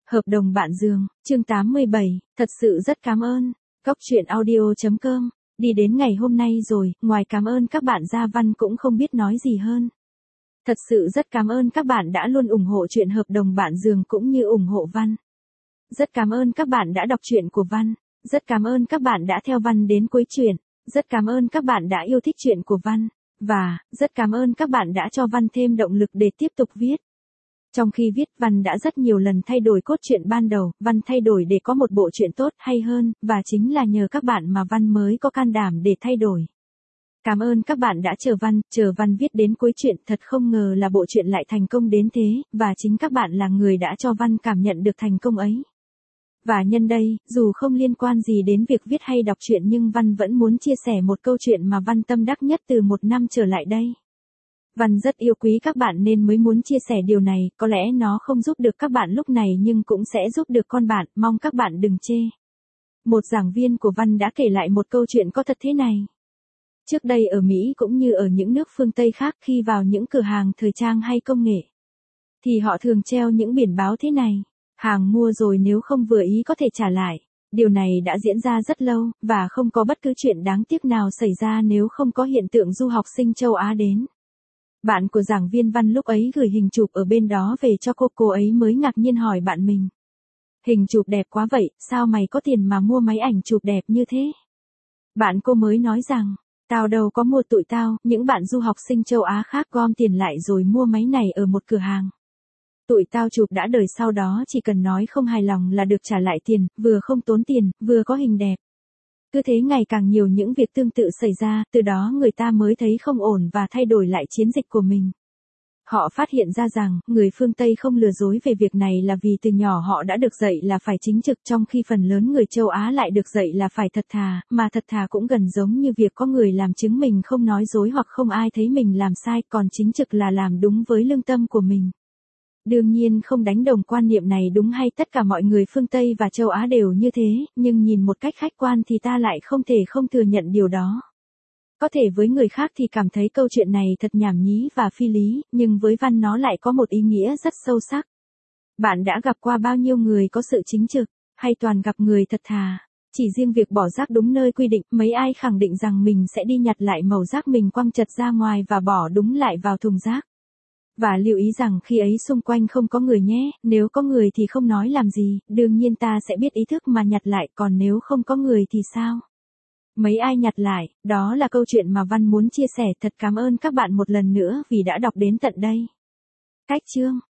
Hợp đồng bạn giường, chương 87, thật sự rất cảm ơn. Góc truyện audio.com. Đi đến ngày hôm nay rồi, ngoài cảm ơn các bạn ra Văn cũng không biết nói gì hơn. Thật sự rất cảm ơn các bạn đã luôn ủng hộ chuyện hợp đồng bạn giường cũng như ủng hộ Văn. Rất cảm ơn các bạn đã đọc truyện của Văn. Rất cảm ơn các bạn đã theo Văn đến cuối truyện. Rất cảm ơn các bạn đã yêu thích truyện của Văn. Và, rất cảm ơn các bạn đã cho Văn thêm động lực để tiếp tục viết. Trong khi viết, Văn đã rất nhiều lần thay đổi cốt truyện ban đầu, Văn thay đổi để có một bộ truyện tốt hay hơn, và chính là nhờ các bạn mà Văn mới có can đảm để thay đổi. Cảm ơn các bạn đã chờ Văn viết đến cuối truyện, thật không ngờ là bộ truyện lại thành công đến thế, và chính các bạn là người đã cho Văn cảm nhận được thành công ấy. Và nhân đây, dù không liên quan gì đến việc viết hay đọc truyện nhưng Văn vẫn muốn chia sẻ một câu chuyện mà Văn tâm đắc nhất từ một năm trở lại đây. Văn rất yêu quý các bạn nên mới muốn chia sẻ điều này, có lẽ nó không giúp được các bạn lúc này nhưng cũng sẽ giúp được con bạn, mong các bạn đừng chê. Một giảng viên của Văn đã kể lại một câu chuyện có thật thế này. Trước đây ở Mỹ cũng như ở những nước phương Tây khác khi vào những cửa hàng thời trang hay công nghệ, thì họ thường treo những biển báo thế này, hàng mua rồi nếu không vừa ý có thể trả lại. Điều này đã diễn ra rất lâu, và không có bất cứ chuyện đáng tiếc nào xảy ra nếu không có hiện tượng du học sinh châu Á đến. Bạn của giảng viên Văn lúc ấy gửi hình chụp ở bên đó về cho cô ấy mới ngạc nhiên hỏi bạn mình. Hình chụp đẹp quá vậy, sao mày có tiền mà mua máy ảnh chụp đẹp như thế? Bạn cô mới nói rằng, tao đâu có mua, tụi tao, những bạn du học sinh châu Á khác gom tiền lại rồi mua máy này ở một cửa hàng. Tụi tao chụp đã đời, sau đó chỉ cần nói không hài lòng là được trả lại tiền, vừa không tốn tiền, vừa có hình đẹp. Cứ thế ngày càng nhiều những việc tương tự xảy ra, từ đó người ta mới thấy không ổn và thay đổi lại chiến dịch của mình. Họ phát hiện ra rằng, người phương Tây không lừa dối về việc này là vì từ nhỏ họ đã được dạy là phải chính trực, trong khi phần lớn người châu Á lại được dạy là phải thật thà, mà thật thà cũng gần giống như việc có người làm chứng mình không nói dối hoặc không ai thấy mình làm sai, còn chính trực là làm đúng với lương tâm của mình. Đương nhiên không đánh đồng quan niệm này đúng hay tất cả mọi người phương Tây và châu Á đều như thế, nhưng nhìn một cách khách quan thì ta lại không thể không thừa nhận điều đó. Có thể với người khác thì cảm thấy câu chuyện này thật nhảm nhí và phi lý, nhưng với Văn nó lại có một ý nghĩa rất sâu sắc. Bạn đã gặp qua bao nhiêu người có sự chính trực, hay toàn gặp người thật thà? Chỉ riêng việc bỏ rác đúng nơi quy định, mấy ai khẳng định rằng mình sẽ đi nhặt lại mẩu rác mình quăng chật ra ngoài và bỏ đúng lại vào thùng rác. Và lưu ý rằng khi ấy xung quanh không có người nhé, nếu có người thì không nói làm gì, đương nhiên ta sẽ biết ý thức mà nhặt lại, còn nếu không có người thì sao? Mấy ai nhặt lại, đó là câu chuyện mà Văn muốn chia sẻ. Thật cảm ơn các bạn một lần nữa vì đã đọc đến tận đây. Cách chương